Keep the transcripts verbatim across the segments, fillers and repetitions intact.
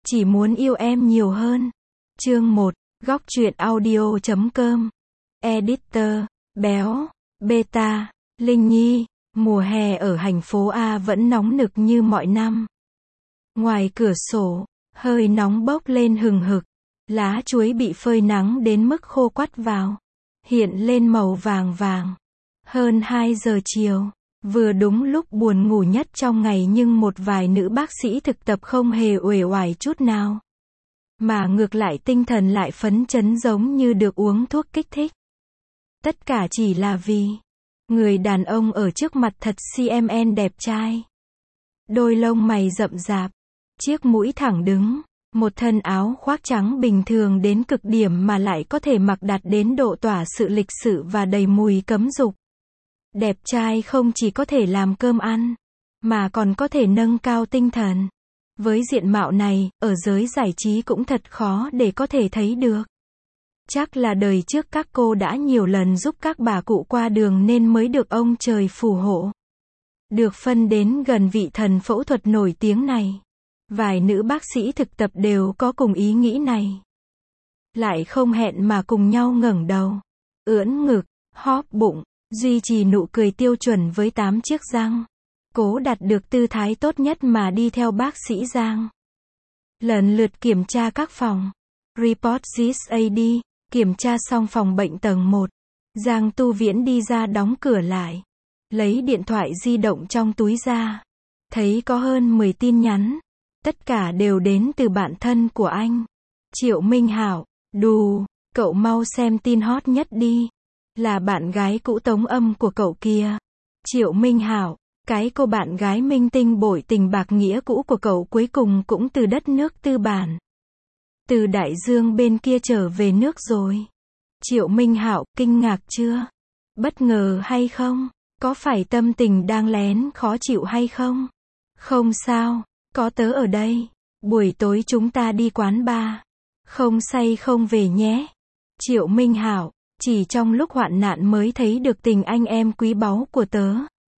Chỉ muốn yêu em nhiều hơn. Chương một, góc truyện audio chấm com. Editor, Béo, Beta, Linh Nhi. Mùa hè ở thành phố A vẫn nóng nực như mọi năm. Ngoài cửa sổ, hơi nóng bốc lên hừng hực. Lá chuối bị phơi nắng đến mức khô quắt vào, hiện lên màu vàng vàng. Hơn hai giờ chiều, vừa đúng lúc buồn ngủ nhất trong ngày, nhưng một vài nữ bác sĩ thực tập không hề uể oải chút nào, mà ngược lại tinh thần lại phấn chấn giống như được uống thuốc kích thích. Tất cả chỉ là vì người đàn ông ở trước mặt thật xê em đẹp trai. Đôi lông mày rậm rạp, chiếc mũi thẳng đứng, một thân áo khoác trắng bình thường đến cực điểm mà lại có thể mặc đạt đến độ tỏa sự lịch sự và đầy mùi cấm dục. Đẹp trai không chỉ có thể làm cơm ăn, mà còn có thể nâng cao tinh thần. Với diện mạo này, ở giới giải trí cũng thật khó để có thể thấy được. Chắc là đời trước các cô đã nhiều lần giúp các bà cụ qua đường nên mới được ông trời phù hộ, được phân đến gần vị thần phẫu thuật nổi tiếng này. Vài nữ bác sĩ thực tập đều có cùng ý nghĩ này. Lại không hẹn mà cùng nhau ngẩng đầu, ưỡn ngực, hóp bụng, duy trì nụ cười tiêu chuẩn với tám chiếc răng. Cố đạt được tư thái tốt nhất mà đi theo bác sĩ Giang. Lần lượt kiểm tra các phòng. Report this a đê. Kiểm tra xong phòng bệnh tầng một. Giang Tu Viễn đi ra đóng cửa lại. Lấy điện thoại di động trong túi ra. Thấy có hơn mười tin nhắn. Tất cả đều đến từ bạn thân của anh. Triệu Minh Hảo. Đù, cậu mau xem tin hot nhất đi. Là bạn gái cũ Tống Âm của cậu kia. Triệu Minh Hảo. Cái cô bạn gái minh tinh bội tình bạc nghĩa cũ của cậu cuối cùng cũng từ đất nước tư bản, từ đại dương bên kia trở về nước rồi. Triệu Minh Hạo, kinh ngạc chưa? Bất ngờ hay không? Có phải tâm tình đang lén khó chịu hay không? Không sao, có tớ ở đây. Buổi tối chúng ta đi quán bar. Không say không về nhé. Triệu Minh Hạo, chỉ trong lúc hoạn nạn mới thấy được tình anh em quý báu của tớ.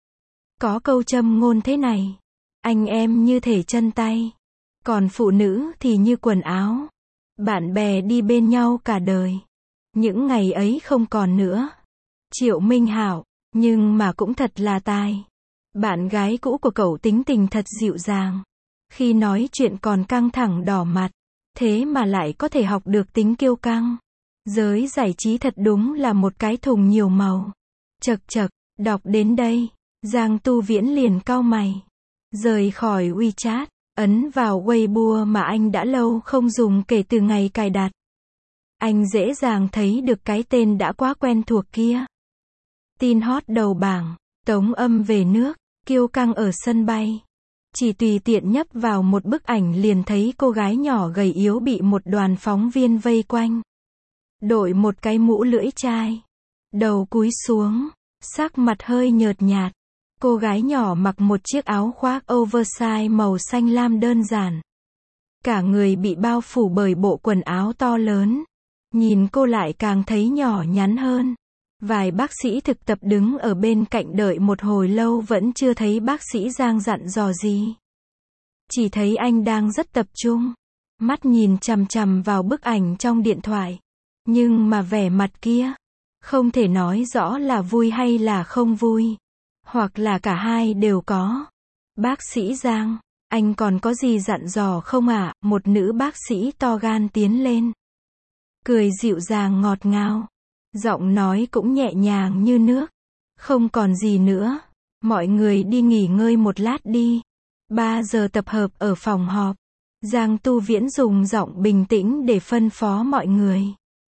Có câu châm ngôn thế này, anh em như thể chân tay, còn phụ nữ thì như quần áo. Bạn bè đi bên nhau cả đời. Những ngày ấy không còn nữa. Triệu Minh Hảo, nhưng mà cũng thật là tài. Bạn gái cũ của cậu tính tình thật dịu dàng. Khi nói chuyện còn căng thẳng đỏ mặt, thế mà lại có thể học được tính kiêu căng. Giới giải trí thật đúng là một cái thùng nhiều màu. Chật chật, đọc đến đây, Giang Tu Viễn liền cau mày. Rời khỏi WeChat, ấn vào Weibo mà anh đã lâu không dùng kể từ ngày cài đặt. Anh dễ dàng thấy được cái tên đã quá quen thuộc kia. Tin hot đầu bảng, Tống Âm về nước, kiêu căng ở sân bay. Chỉ tùy tiện nhấp vào một bức ảnh liền thấy cô gái nhỏ gầy yếu bị một đoàn phóng viên vây quanh. Đội một cái mũ lưỡi chai, đầu cúi xuống, sắc mặt hơi nhợt nhạt. Cô gái nhỏ mặc một chiếc áo khoác oversize màu xanh lam đơn giản. Cả người bị bao phủ bởi bộ quần áo to lớn. Nhìn cô lại càng thấy nhỏ nhắn hơn. Vài bác sĩ thực tập đứng ở bên cạnh đợi một hồi lâu vẫn chưa thấy bác sĩ Giang dặn dò gì. Chỉ thấy anh đang rất tập trung, mắt nhìn chằm chằm vào bức ảnh trong điện thoại. Nhưng mà vẻ mặt kia, không thể nói rõ là vui hay là không vui. Hoặc là cả hai đều có. Bác sĩ Giang, anh còn có gì dặn dò không ạ? À? Một nữ bác sĩ to gan tiến lên. Cười dịu dàng ngọt ngào. Giọng nói cũng nhẹ nhàng như nước. Không còn gì nữa. Mọi người đi nghỉ ngơi một lát đi. Ba giờ tập hợp ở phòng họp. Giang Tu Viễn dùng giọng bình tĩnh để phân phó mọi người.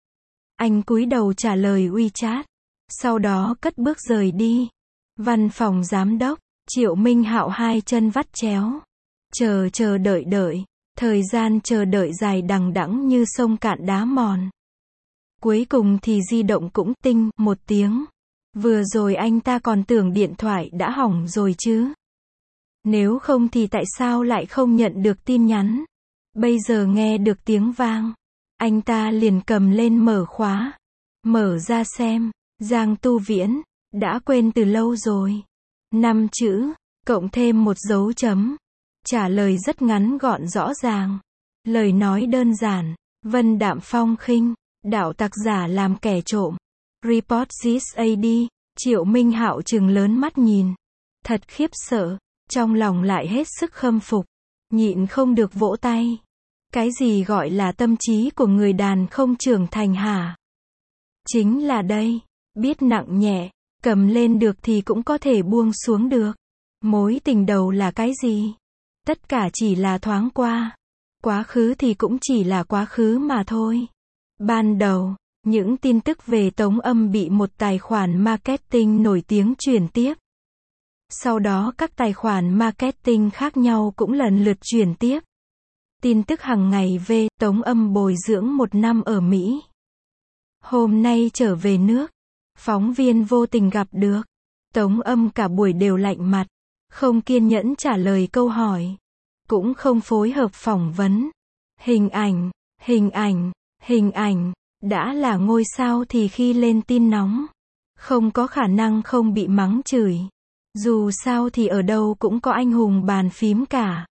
Anh cúi đầu trả lời WeChat. Sau đó cất bước rời đi. Văn phòng giám đốc, Triệu Minh Hạo hai chân vắt chéo. Chờ chờ đợi đợi. Thời gian chờ đợi dài đằng đẵng như sông cạn đá mòn. Cuối cùng thì di động cũng tinh một tiếng. Vừa rồi anh ta còn tưởng điện thoại đã hỏng rồi chứ. Nếu không thì tại sao lại không nhận được tin nhắn. Bây giờ nghe được tiếng vang. Anh ta liền cầm lên mở khóa. Mở ra xem. Giang Tu Viễn. Đã quên từ lâu rồi. Năm chữ, cộng thêm một dấu chấm. Trả lời rất ngắn gọn rõ ràng. Lời nói đơn giản, vân đạm phong khinh, đạo tặc giả làm kẻ trộm. Report this a đê, Triệu Minh Hạo trừng lớn mắt nhìn. Thật khiếp sợ, trong lòng lại hết sức khâm phục. Nhịn không được vỗ tay. Cái gì gọi là tâm trí của người đàn không trưởng thành hả? Chính là đây, biết nặng nhẹ, cầm lên được thì cũng có thể buông xuống được. Mối tình đầu là cái gì? Tất cả chỉ là thoáng qua. Quá khứ thì cũng chỉ là quá khứ mà thôi. Ban đầu, những tin tức về Tống Âm bị một tài khoản marketing nổi tiếng truyền tiếp. Sau đó các tài khoản marketing khác nhau cũng lần lượt truyền tiếp. Tin tức hàng ngày về Tống Âm bồi dưỡng một năm ở Mỹ. Hôm nay trở về nước, phóng viên vô tình gặp được. Tống Âm cả buổi đều lạnh mặt, không kiên nhẫn trả lời câu hỏi, cũng không phối hợp phỏng vấn. Hình ảnh, hình ảnh, hình ảnh, đã là ngôi sao thì khi lên tin nóng, không có khả năng không bị mắng chửi. Dù sao thì ở đâu cũng có anh hùng bàn phím cả.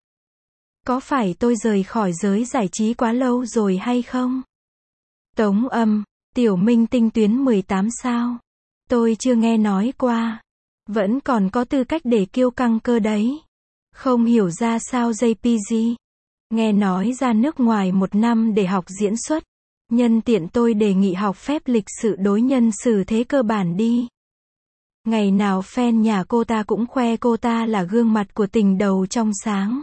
Có phải tôi rời khỏi giới giải trí quá lâu rồi hay không? Tống Âm, tiểu minh tinh tuyến mười tám sao? Tôi chưa nghe nói qua. Vẫn còn có tư cách để kiêu căng cơ đấy. Không hiểu ra sao gi pê giê. Nghe nói ra nước ngoài một năm để học diễn xuất. Nhân tiện tôi đề nghị học phép lịch sự đối nhân xử thế cơ bản đi. Ngày nào fan nhà cô ta cũng khoe cô ta là gương mặt của tình đầu trong sáng.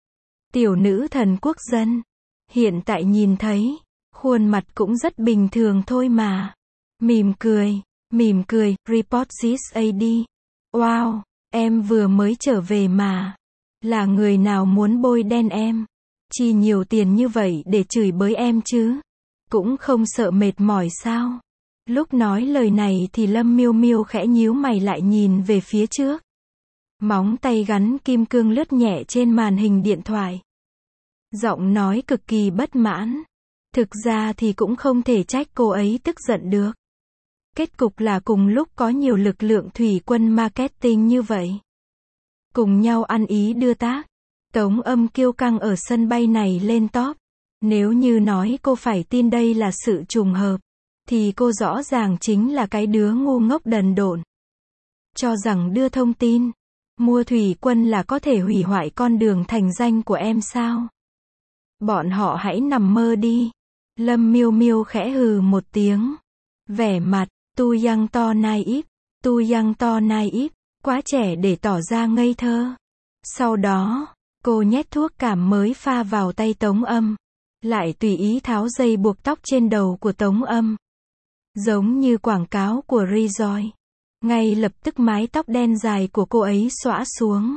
Tiểu nữ thần quốc dân. Hiện tại nhìn thấy, khuôn mặt cũng rất bình thường thôi mà. Mỉm cười, mỉm cười, report this a đê. Wow, em vừa mới trở về mà. Là người nào muốn bôi đen em? Chi nhiều tiền như vậy để chửi bới em chứ? Cũng không sợ mệt mỏi sao? Lúc nói lời này thì Lâm Miêu Miêu khẽ nhíu mày lại nhìn về phía trước. Móng tay gắn kim cương lướt nhẹ trên màn hình điện thoại. Giọng nói cực kỳ bất mãn. Thực ra thì cũng không thể trách cô ấy tức giận được. Kết cục là cùng lúc có nhiều lực lượng thủy quân marketing như vậy. Cùng nhau ăn ý đưa tác. Tống Âm kiêu căng ở sân bay này lên top. Nếu như nói cô phải tin đây là sự trùng hợp, thì cô rõ ràng chính là cái đứa ngu ngốc đần độn. Cho rằng đưa thông tin, mua thủy quân là có thể hủy hoại con đường thành danh của em sao? Bọn họ hãy nằm mơ đi. Lâm Miêu Miêu khẽ hừ một tiếng. Vẻ mặt, tu yang to naive, tu yang to naive, quá trẻ để tỏ ra ngây thơ. Sau đó, cô nhét thuốc cảm mới pha vào tay Tống Âm. Lại tùy ý tháo dây buộc tóc trên đầu của Tống Âm. Giống như quảng cáo của Rejoice. Ngay lập tức mái tóc đen dài của cô ấy xõa xuống.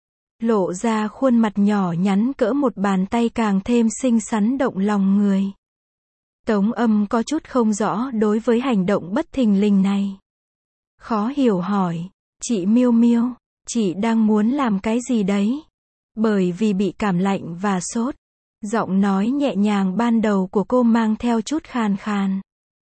Lộ ra khuôn mặt nhỏ nhắn cỡ một bàn tay càng thêm xinh xắn động lòng người. Tống Âm có chút không rõ đối với hành động bất thình lình này. Khó hiểu hỏi, chị Miêu Miêu, chị đang muốn làm cái gì đấy? Bởi vì bị cảm lạnh và sốt. Giọng nói nhẹ nhàng ban đầu của cô mang theo chút khàn khàn.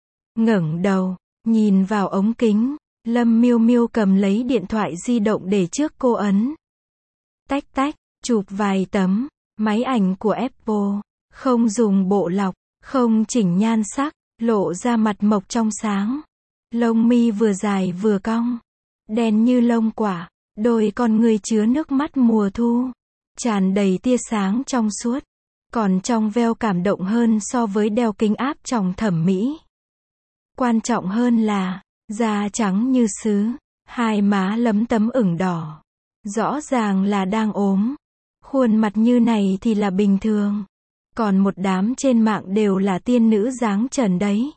Ngẩng đầu, nhìn vào ống kính, Lâm Miêu Miêu cầm lấy điện thoại di động để trước cô ấn. Tách tách, chụp vài tấm, máy ảnh của Apple, không dùng bộ lọc, không chỉnh nhan sắc, lộ ra mặt mộc trong sáng. Lông mi vừa dài vừa cong, đen như lông quả, đôi con người chứa nước mắt mùa thu, tràn đầy tia sáng trong suốt. Còn trong veo cảm động hơn so với đeo kính áp tròng thẩm mỹ. Quan trọng hơn là, da trắng như sứ, hai má lấm tấm ửng đỏ. Rõ ràng là đang ốm. Khuôn mặt như này thì là bình thường. Còn một đám trên mạng đều là tiên nữ dáng trần đấy.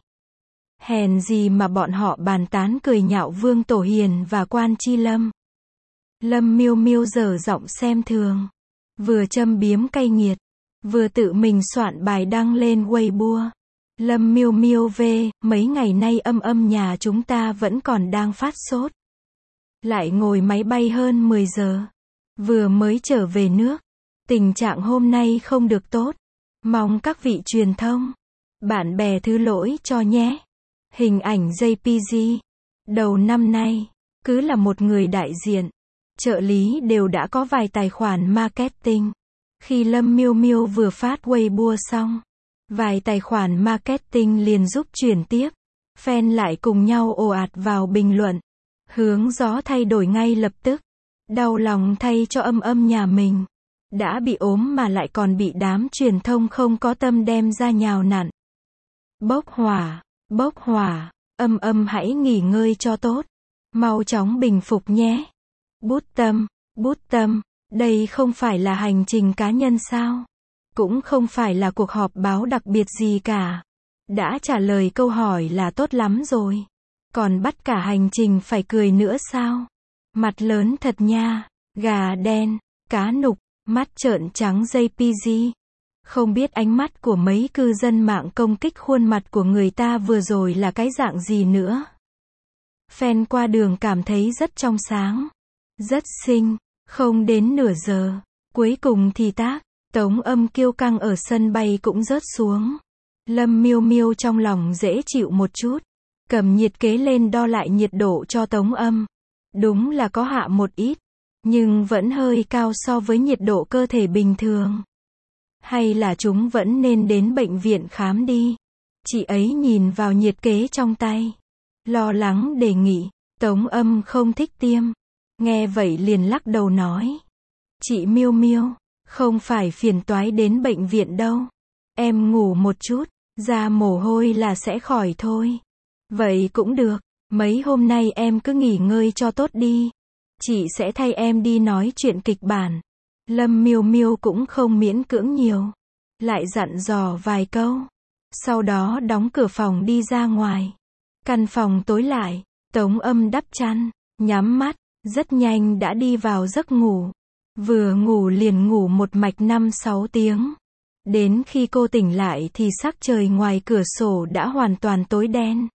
Hèn gì mà bọn họ bàn tán cười nhạo Vương Tổ Hiền và Quan Chi Lâm. Lâm Miêu Miêu dở giọng xem thường. Vừa châm biếm cay nghiệt. Vừa tự mình soạn bài đăng lên Weibo. Lâm Miêu Miêu về, mấy ngày nay Âm Âm nhà chúng ta vẫn còn đang phát sốt. Lại ngồi máy bay hơn mười giờ. Vừa mới trở về nước. Tình trạng hôm nay không được tốt. Mong các vị truyền thông, bạn bè thứ lỗi cho nhé. Hình ảnh gi pê giê. Đầu năm nay, cứ là một người đại diện, trợ lý đều đã có vài tài khoản marketing. Khi Lâm Miêu Miêu vừa phát Weibo xong, vài tài khoản marketing liền giúp chuyển tiếp. Fan lại cùng nhau ồ ạt vào bình luận. Hướng gió thay đổi ngay lập tức. Đau lòng thay cho Âm Âm nhà mình. Đã bị ốm mà lại còn bị đám truyền thông không có tâm đem ra nhào nặn. Bốc hỏa, bốc hỏa, Âm Âm hãy nghỉ ngơi cho tốt. Mau chóng bình phục nhé. Bút tâm, bút tâm, đây không phải là hành trình cá nhân sao? Cũng không phải là cuộc họp báo đặc biệt gì cả. Đã trả lời câu hỏi là tốt lắm rồi. Còn bắt cả hành trình phải cười nữa sao? Mặt lớn thật nha, gà đen, cá nục, mắt trợn trắng jê pê giê. Không biết ánh mắt của mấy cư dân mạng công kích khuôn mặt của người ta vừa rồi là cái dạng gì nữa. Fan qua đường cảm thấy rất trong sáng, rất xinh. Không đến nửa giờ, cuối cùng thì tác, Tống Âm kiêu căng ở sân bay cũng rớt xuống. Lâm Miêu Miêu trong lòng dễ chịu một chút, cầm nhiệt kế lên đo lại nhiệt độ cho Tống Âm. Đúng là có hạ một ít, nhưng vẫn hơi cao so với nhiệt độ cơ thể bình thường. Hay là chúng vẫn nên đến bệnh viện khám đi. Chị ấy nhìn vào nhiệt kế trong tay, lo lắng đề nghị. Tống Âm không thích tiêm. Nghe vậy liền lắc đầu nói. Chị Miêu Miêu, không phải phiền toái đến bệnh viện đâu. Em ngủ một chút, ra mồ hôi là sẽ khỏi thôi. Vậy cũng được, mấy hôm nay em cứ nghỉ ngơi cho tốt đi. Chị sẽ thay em đi nói chuyện kịch bản. Lâm Miêu Miêu cũng không miễn cưỡng nhiều. Lại dặn dò vài câu. Sau đó đóng cửa phòng đi ra ngoài. Căn phòng tối lại, Tống Âm đắp chăn, nhắm mắt. Rất nhanh đã đi vào giấc ngủ. Vừa ngủ liền ngủ một mạch năm sáu tiếng. Đến khi cô tỉnh lại thì sắc trời ngoài cửa sổ đã hoàn toàn tối đen.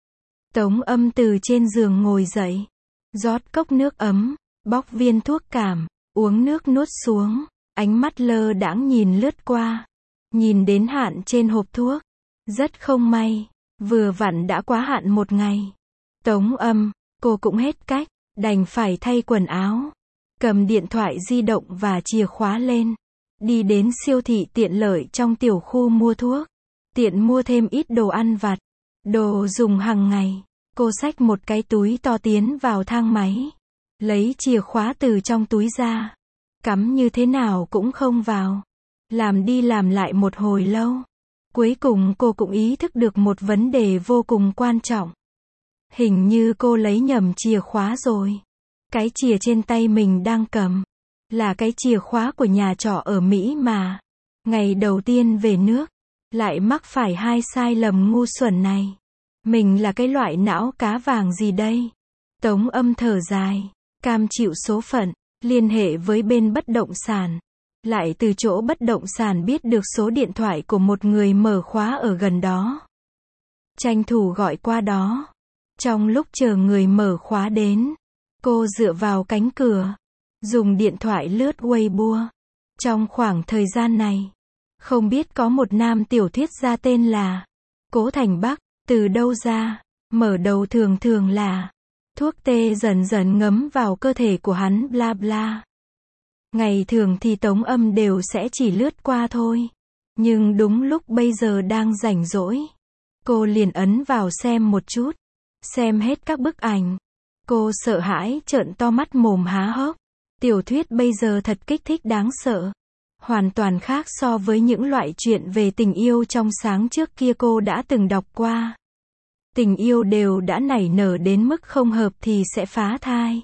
Tống Âm từ trên giường ngồi dậy. Rót cốc nước ấm, bóc viên thuốc cảm, uống nước nuốt xuống. Ánh mắt lơ đãng nhìn lướt qua. Nhìn đến hạn trên hộp thuốc. Rất không may, vừa vặn đã quá hạn một ngày. Tống Âm, cô cũng hết cách. Đành phải thay quần áo, cầm điện thoại di động và chìa khóa lên, đi đến siêu thị tiện lợi trong tiểu khu mua thuốc, tiện mua thêm ít đồ ăn vặt, đồ dùng hàng ngày. Cô xách một cái túi to tiến vào thang máy, lấy chìa khóa từ trong túi ra, cắm như thế nào cũng không vào, làm đi làm lại một hồi lâu. Cuối cùng cô cũng ý thức được một vấn đề vô cùng quan trọng. Hình như cô lấy nhầm chìa khóa rồi. Cái chìa trên tay mình đang cầm là cái chìa khóa của nhà trọ ở Mỹ mà. Ngày đầu tiên về nước, lại mắc phải hai sai lầm ngu xuẩn này. Mình là cái loại não cá vàng gì đây? Tống Âm thở dài, cam chịu số phận, liên hệ với bên bất động sản. Lại từ chỗ bất động sản biết được số điện thoại của một người mở khóa ở gần đó. Tranh thủ gọi qua đó. Trong lúc chờ người mở khóa đến, cô dựa vào cánh cửa, dùng điện thoại lướt Weibo. Trong khoảng thời gian này, không biết có một nam tiểu thuyết gia tên là Cố Thành Bắc, từ đâu ra, mở đầu thường thường là thuốc tê dần dần ngấm vào cơ thể của hắn bla bla. Ngày thường thì Tống Âm đều sẽ chỉ lướt qua thôi. Nhưng đúng lúc bây giờ đang rảnh rỗi, cô liền ấn vào xem một chút. Xem hết các bức ảnh. Cô sợ hãi trợn to mắt mồm há hốc. Tiểu thuyết bây giờ thật kích thích đáng sợ. Hoàn toàn khác so với những loại chuyện về tình yêu trong sáng trước kia cô đã từng đọc qua. Tình yêu đều đã nảy nở đến mức không hợp thì sẽ phá thai.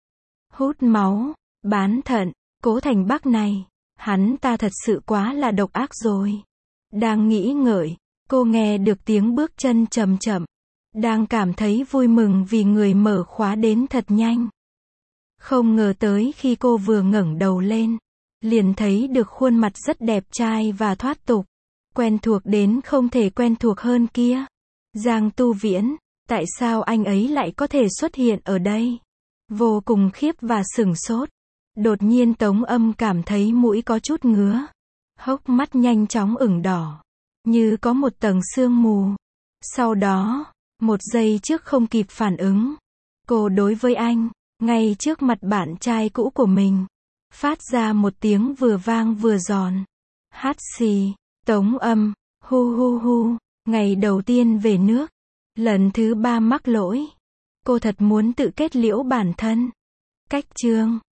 Hút máu, bán thận, Cố Thành Bắc này, hắn ta thật sự quá là độc ác rồi. Đang nghĩ ngợi, cô nghe được tiếng bước chân chậm chậm. Đang cảm thấy vui mừng vì người mở khóa đến thật nhanh. Không ngờ tới khi cô vừa ngẩng đầu lên, liền thấy được khuôn mặt rất đẹp trai và thoát tục. Quen thuộc đến không thể quen thuộc hơn kia. Giang Tu Viễn, tại sao anh ấy lại có thể xuất hiện ở đây? Vô cùng khiếp và sửng sốt. Đột nhiên Tống Âm cảm thấy mũi có chút ngứa. Hốc mắt nhanh chóng ửng đỏ, như có một tầng sương mù. Sau đó, một giây trước không kịp phản ứng, cô đối với anh, ngay trước mặt bạn trai cũ của mình, Phát ra một tiếng vừa vang vừa giòn. Hát xì. Tống âm. Hu hu hu. Ngày đầu tiên về nước. Lần thứ ba mắc lỗi. Cô thật muốn tự kết liễu bản thân. Cách chương.